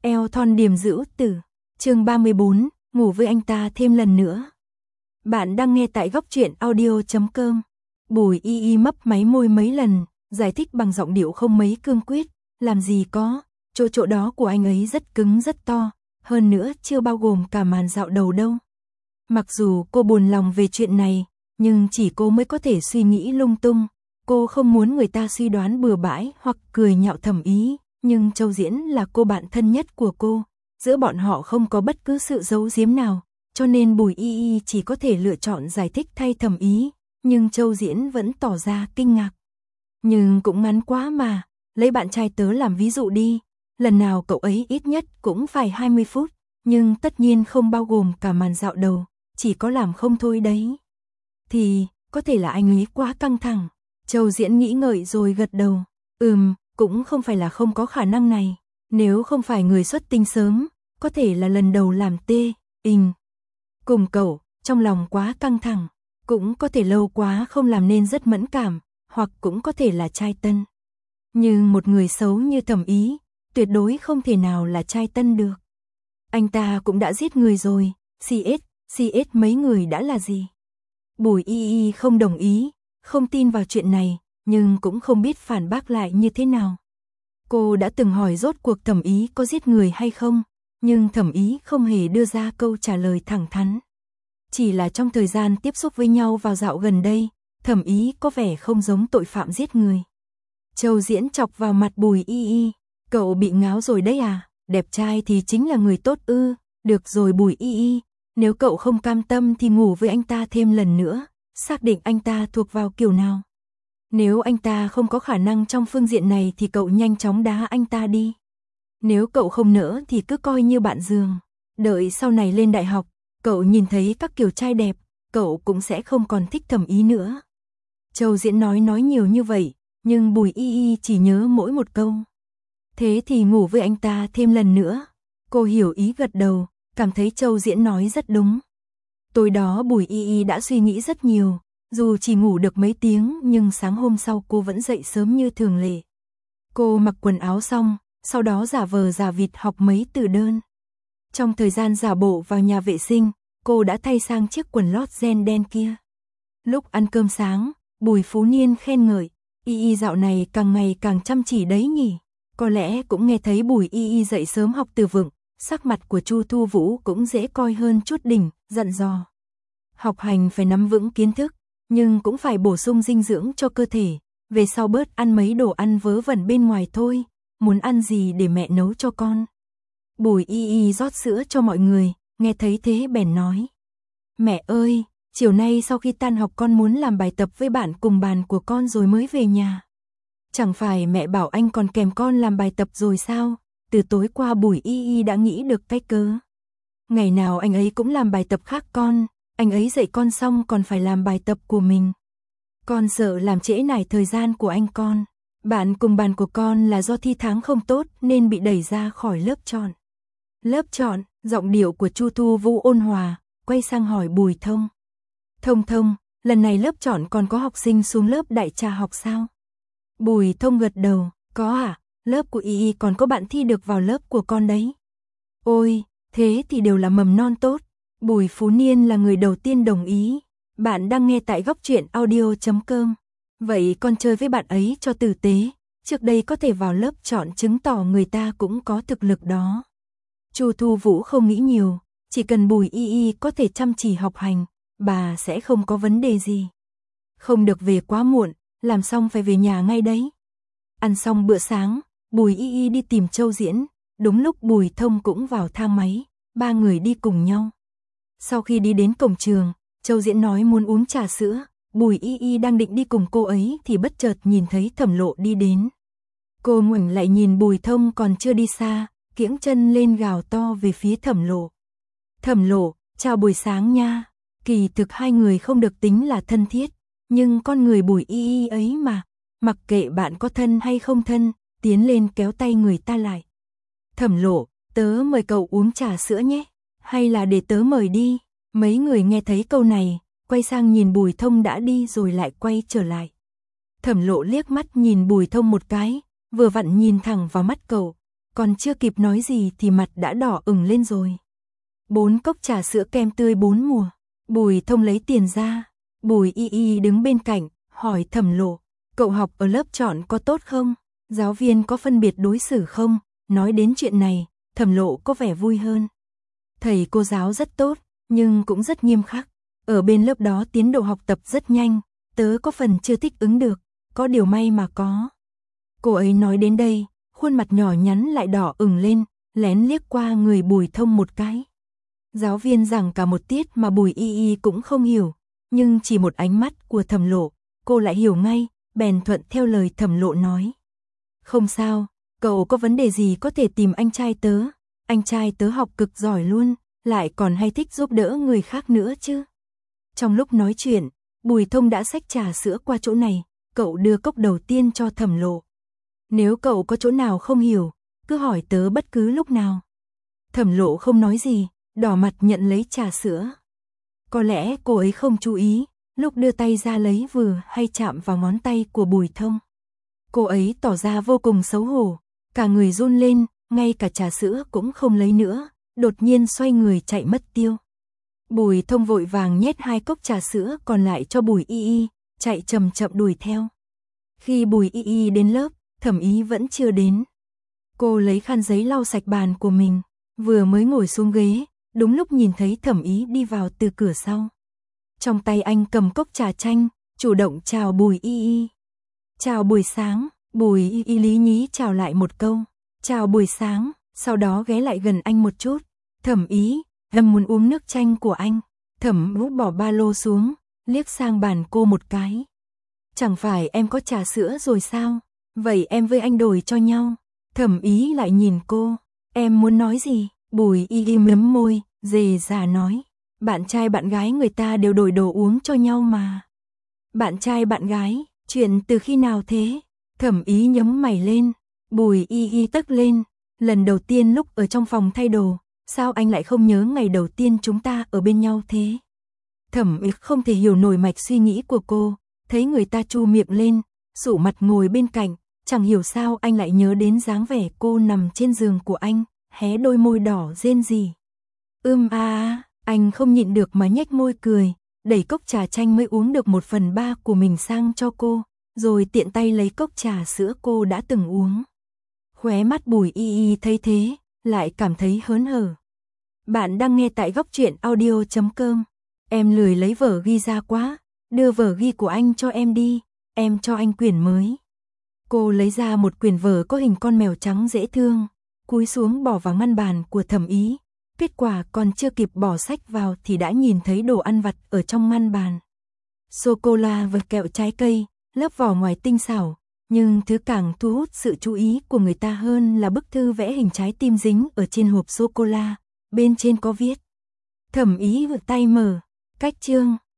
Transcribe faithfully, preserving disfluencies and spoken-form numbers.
Eo thon điềm dữ tử, chương ba mươi bốn, ngủ với anh ta thêm lần nữa. Bạn đang nghe tại góc truyện audio chấm com. Bùi Y Y mấp máy môi mấy lần, giải thích bằng giọng điệu không mấy cương quyết, làm gì có, chỗ chỗ đó của anh ấy rất cứng rất to, hơn nữa chưa bao gồm cả màn dạo đầu đâu. Mặc dù cô buồn lòng về chuyện này, nhưng chỉ cô mới có thể suy nghĩ lung tung, cô không muốn người ta suy đoán bừa bãi hoặc cười nhạo Thẩm Ý. Nhưng Châu Diễn là cô bạn thân nhất của cô, giữa bọn họ không có bất cứ sự giấu giếm nào, cho nên Bùi Y Y chỉ có thể lựa chọn giải thích thay Thẩm Ý, nhưng Châu Diễn vẫn tỏ ra kinh ngạc. Nhưng cũng ngắn quá mà, lấy bạn trai tớ làm ví dụ đi, lần nào cậu ấy ít nhất cũng phải hai mươi phút, nhưng tất nhiên không bao gồm cả màn dạo đầu, chỉ có làm không thôi đấy. Thì, có thể là anh ấy quá căng thẳng, Châu Diễn nghĩ ngợi rồi gật đầu, ừm. Cũng không phải là không có khả năng này, nếu không phải người xuất tinh sớm, có thể là lần đầu làm tê, ình. Cùng cậu, trong lòng quá căng thẳng, cũng có thể lâu quá không làm nên rất mẫn cảm, hoặc cũng có thể là trai tân. Nhưng một người xấu như Thẩm Ý, tuyệt đối không thể nào là trai tân được. Anh ta cũng đã giết người rồi, xê ét, xê ét mấy người đã là gì? Bùi Y Y không đồng ý, không tin vào chuyện này. Nhưng cũng không biết phản bác lại như thế nào. Cô đã từng hỏi rốt cuộc Thẩm Ý có giết người hay không, nhưng Thẩm Ý không hề đưa ra câu trả lời thẳng thắn. Chỉ là trong thời gian tiếp xúc với nhau vào dạo gần đây, Thẩm Ý có vẻ không giống tội phạm giết người. Châu Diễn chọc vào mặt Bùi Y Y, cậu bị ngáo rồi đấy à, đẹp trai thì chính là người tốt ư, được rồi Bùi Y Y, nếu cậu không cam tâm thì ngủ với anh ta thêm lần nữa, xác định anh ta thuộc vào kiểu nào. Nếu anh ta không có khả năng trong phương diện này thì cậu nhanh chóng đá anh ta đi. Nếu cậu không nỡ thì cứ coi như bạn giường. Đợi sau này lên đại học, cậu nhìn thấy các kiểu trai đẹp, cậu cũng sẽ không còn thích Thẩm Ý nữa. Châu Diễn nói nói nhiều như vậy, nhưng Bùi Y Y chỉ nhớ mỗi một câu. Thế thì ngủ với anh ta thêm lần nữa. Cô hiểu ý gật đầu, cảm thấy Châu Diễn nói rất đúng. Tối đó Bùi Y Y đã suy nghĩ rất nhiều. Dù chỉ ngủ được mấy tiếng nhưng sáng hôm sau cô vẫn dậy sớm như thường lệ. Cô mặc quần áo xong, sau đó giả vờ giả vịt học mấy từ đơn. Trong thời gian giả bộ vào nhà vệ sinh, cô đã thay sang chiếc quần lót ren đen kia. Lúc ăn cơm sáng, Bùi Phú Niên khen ngợi, Y Y dạo này càng ngày càng chăm chỉ đấy nhỉ. Có lẽ cũng nghe thấy Bùi Y Y dậy sớm học từ vựng, sắc mặt của Chu Thu Vũ cũng dễ coi hơn chút đỉnh, dặn dò. Học hành phải nắm vững kiến thức, nhưng cũng phải bổ sung dinh dưỡng cho cơ thể, về sau bớt ăn mấy đồ ăn vớ vẩn bên ngoài thôi, muốn ăn gì để mẹ nấu cho con. Bùi Y Y rót sữa cho mọi người, nghe thấy thế bèn nói. Mẹ ơi, chiều nay sau khi tan học con muốn làm bài tập với bạn cùng bàn của con rồi mới về nhà. Chẳng phải mẹ bảo anh còn kèm con làm bài tập rồi sao, từ tối qua Bùi Y Y đã nghĩ được cái cớ. Ngày nào anh ấy cũng làm bài tập khác con. Anh ấy dạy con xong còn phải làm bài tập của mình. Con sợ làm trễ nải thời gian của anh con. Bạn cùng bàn của con là do thi tháng không tốt nên bị đẩy ra khỏi lớp chọn. Lớp chọn, giọng điệu của Chu Thu Vũ ôn hòa, quay sang hỏi Bùi Thông. Thông Thông, lần này lớp chọn còn có học sinh xuống lớp đại trà học sao? Bùi Thông gật đầu, có à, lớp của Y Y còn có bạn thi được vào lớp của con đấy. Ôi, thế thì đều là mầm non tốt. Bùi Phú Niên là người đầu tiên đồng ý. Bạn đang nghe tại góc truyện audio chấm com. Vậy con chơi với bạn ấy cho tử tế. Trước đây có thể vào lớp chọn chứng tỏ người ta cũng có thực lực đó. Chu Thu Vũ không nghĩ nhiều. Chỉ cần Bùi Y Y có thể chăm chỉ học hành, bà sẽ không có vấn đề gì. Không được về quá muộn, làm xong phải về nhà ngay đấy. Ăn xong bữa sáng, Bùi Y Y đi tìm Châu Diễn. Đúng lúc Bùi Thông cũng vào thang máy, ba người đi cùng nhau. Sau khi đi đến cổng trường, Châu Diễn nói muốn uống trà sữa, Bùi Y Y đang định đi cùng cô ấy thì bất chợt nhìn thấy Thẩm Lộ đi đến. Cô ngoảnh lại nhìn Bùi Thông còn chưa đi xa, kiễng chân lên gào to về phía Thẩm Lộ. Thẩm Lộ, chào buổi sáng nha. Kỳ thực hai người không được tính là thân thiết, nhưng con người Bùi Y Y ấy mà, mặc kệ bạn có thân hay không thân, tiến lên kéo tay người ta lại. Thẩm Lộ, tớ mời cậu uống trà sữa nhé. Hay là để tớ mời đi. Mấy người nghe thấy câu này, quay sang nhìn Bùi Thông đã đi rồi lại quay trở lại. Thẩm Lộ liếc mắt nhìn Bùi Thông một cái, vừa vặn nhìn thẳng vào mắt cậu. còn chưa kịp nói gì thì mặt đã đỏ ửng lên rồi. Bốn cốc trà sữa kem tươi bốn mùa. Bùi Thông lấy tiền ra. Bùi Y Y đứng bên cạnh, hỏi Thẩm Lộ, cậu học ở lớp chọn có tốt không? Giáo viên có phân biệt đối xử không? Nói đến chuyện này, Thẩm Lộ có vẻ vui hơn. Thầy cô giáo rất tốt, nhưng cũng rất nghiêm khắc. Ở bên lớp đó tiến độ học tập rất nhanh, tớ có phần chưa thích ứng được, có điều may mà có. Cô ấy nói đến đây, khuôn mặt nhỏ nhắn lại đỏ ửng lên, lén liếc qua người Bùi Thông một cái. Giáo viên giảng cả một tiết mà Bùi Y Y cũng không hiểu, nhưng chỉ một ánh mắt của Thẩm Lộ, cô lại hiểu ngay, bèn thuận theo lời Thẩm Lộ nói. Không sao, cậu có vấn đề gì có thể tìm anh trai tớ, anh trai tớ học cực giỏi luôn, lại còn hay thích giúp đỡ người khác nữa chứ. Trong lúc nói chuyện, Bùi Thông đã xách trà sữa qua chỗ này, cậu đưa cốc đầu tiên cho Thẩm Lộ. Nếu cậu có chỗ nào không hiểu, cứ hỏi tớ bất cứ lúc nào. Thẩm Lộ không nói gì, đỏ mặt nhận lấy trà sữa. Có lẽ cô ấy không chú ý, lúc đưa tay ra lấy vừa hay chạm vào ngón tay của Bùi Thông. Cô ấy tỏ ra vô cùng xấu hổ, cả người run lên, ngay cả trà sữa cũng không lấy nữa, đột nhiên xoay người chạy mất tiêu. Bùi Thông vội vàng nhét hai cốc trà sữa còn lại cho Bùi Y Y, chạy chậm chậm đuổi theo. Khi Bùi Y Y đến lớp, Thẩm Ý vẫn chưa đến. Cô lấy khăn giấy lau sạch bàn của mình, vừa mới ngồi xuống ghế, đúng lúc nhìn thấy Thẩm Ý đi vào từ cửa sau. Trong tay anh cầm cốc trà chanh, chủ động chào Bùi Y Y. Chào buổi sáng, Bùi Y Y lý nhí chào lại một câu. Chào buổi sáng, sau đó ghé lại gần anh một chút. Thẩm Ý, em muốn uống nước chanh của anh. Thẩm Ú bỏ ba lô xuống, liếc sang bàn cô một cái. Chẳng phải em có trà sữa rồi sao? Vậy em với anh đổi cho nhau. Thẩm Ý lại nhìn cô. Em muốn nói gì? Bùi Y Y mếm môi, dề dà nói. Bạn trai bạn gái người ta đều đổi đồ uống cho nhau mà. Bạn trai bạn gái, chuyện từ khi nào thế? Thẩm Ý nhấm mày lên. Bùi Y Y tức lên. Lần đầu tiên lúc ở trong phòng thay đồ, sao anh lại không nhớ ngày đầu tiên chúng ta ở bên nhau thế? Thẩm Ý không thể hiểu nổi mạch suy nghĩ của cô, thấy người ta chu miệng lên, sụ mặt ngồi bên cạnh, chẳng hiểu sao anh lại nhớ đến dáng vẻ cô nằm trên giường của anh, hé đôi môi đỏ rên rỉ. Ưm a, à, anh không nhịn được mà nhếch môi cười, đẩy cốc trà chanh mới uống được một phần ba của mình sang cho cô, rồi tiện tay lấy cốc trà sữa cô đã từng uống. Khóe mắt Bùi Y Y thấy thế, lại cảm thấy hớn hở. Bạn đang nghe tại góc truyện audio chấm com. Em lười lấy vở ghi ra quá, đưa vở ghi của anh cho em đi, em cho anh quyển mới. Cô lấy ra một quyển vở có hình con mèo trắng dễ thương, cúi xuống bỏ vào ngăn bàn của Thẩm Ý. Kết quả còn chưa kịp bỏ sách vào thì đã nhìn thấy đồ ăn vặt ở trong ngăn bàn. Sô-cô-la và kẹo trái cây, lớp vỏ ngoài tinh xảo, nhưng thứ càng thu hút sự chú ý của người ta hơn là bức thư vẽ hình trái tim dính ở trên hộp sô-cô-la, bên trên có viết. Thẩm Ý vượt tay mở, cách chương,